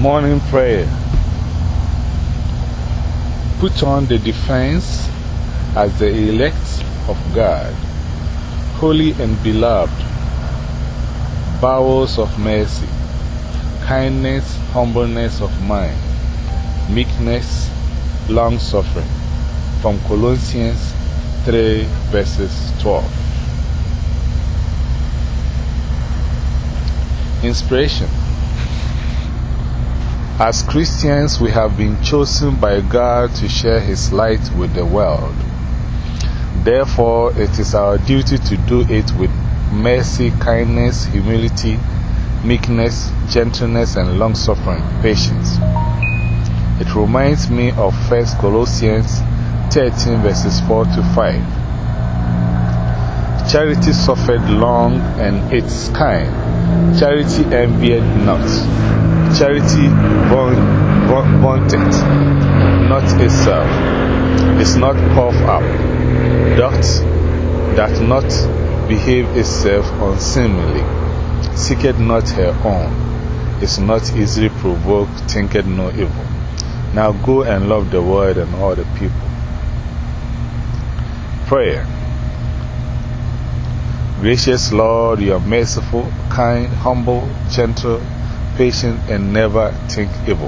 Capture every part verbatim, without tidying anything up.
Morning prayer. Put on the defense as the elect of God, holy and beloved, bowels of mercy, kindness, humbleness of mind, meekness, long suffering. From Colossians three, verses twelve. Inspiration. As Christians, we have been chosen by God to share His light with the world. Therefore, it is our duty to do it with mercy, kindness, humility, meekness, gentleness, and long-suffering, patience. It reminds me of First Corinthians thirteen, verses four to five. Charity suffered long and it's kind. Charity envied not. Charity vaunteth not itself, is not puffed up, doth that not behave itself unseemly, seeketh not her own, is not easily provoked, thinketh no evil. Now go and love the world and all the people. Prayer. Gracious Lord, you are merciful, kind, humble, gentle, patient, and never think evil.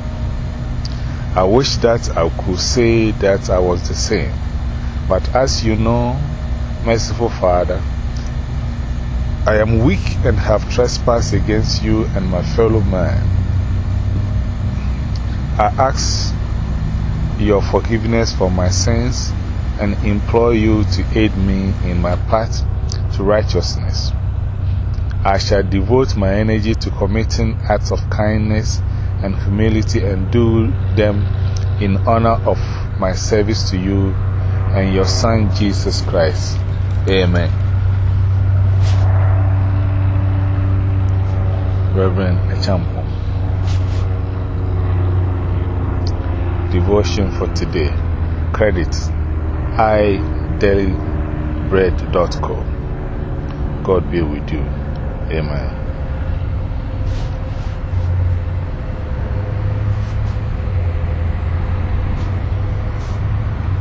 I wish that I could say that I was the same, but as you know, merciful Father, I am weak and have trespassed against you and my fellow man. I ask your forgiveness for my sins and implore you to aid me in my path to righteousness. I shall devote my energy to committing acts of kindness and humility and do them in honor of my service to you and your Son Jesus Christ. Amen. Reverend Echampo. Devotion for today. Credits i daily bread dot com. God be with you. Amen.